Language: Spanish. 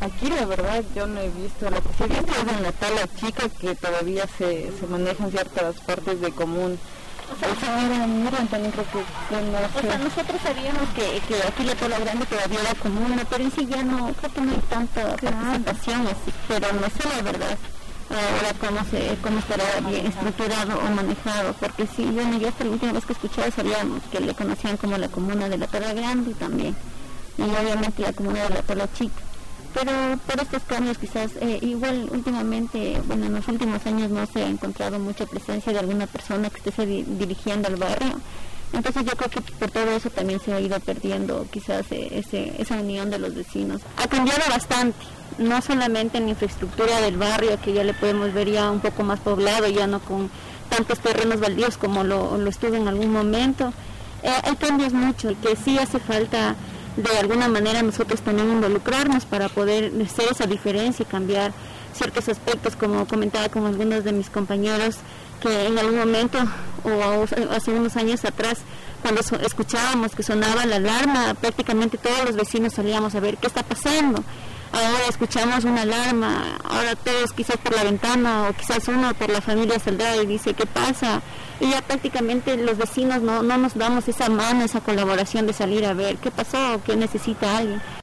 Aquí la verdad yo no he visto, lo que sí he visto es en la Tala Chica que todavía se manejan ciertas partes de común. O sea, miran también creo que no sé. O sea, nosotros sabíamos que aquí la Tala Grande todavía era común, pero en sí ya no, creo que no hay tanta participación así, pero no sé la verdad ahora cómo estará bien estructurado o manejado, porque sí, bueno, yo hasta la última vez que escuchaba sabíamos que le conocían como la comuna de la Tala Grande también, y obviamente la comuna de la Tala Chica. Pero por estos cambios quizás, igual últimamente, bueno, en los últimos años no se ha encontrado mucha presencia de alguna persona que esté dirigiendo al barrio. Entonces yo creo que por todo eso también se ha ido perdiendo quizás esa unión de los vecinos. Ha cambiado bastante, no solamente en la infraestructura del barrio, que ya le podemos ver ya un poco más poblado, ya no con tantos terrenos baldíos como lo estuvo en algún momento. Hay cambios mucho y que sí hace falta de alguna manera nosotros también involucrarnos para poder hacer esa diferencia y cambiar ciertos aspectos, como comentaba con algunos de mis compañeros, que en algún momento o hace unos años atrás, cuando escuchábamos que sonaba la alarma, prácticamente todos los vecinos salíamos a ver qué está pasando. Ahora escuchamos una alarma, ahora todos quizás por la ventana o quizás uno por la familia saldrá y dice qué pasa, y ya prácticamente los vecinos no nos damos esa mano, esa colaboración de salir a ver qué pasó o qué necesita alguien.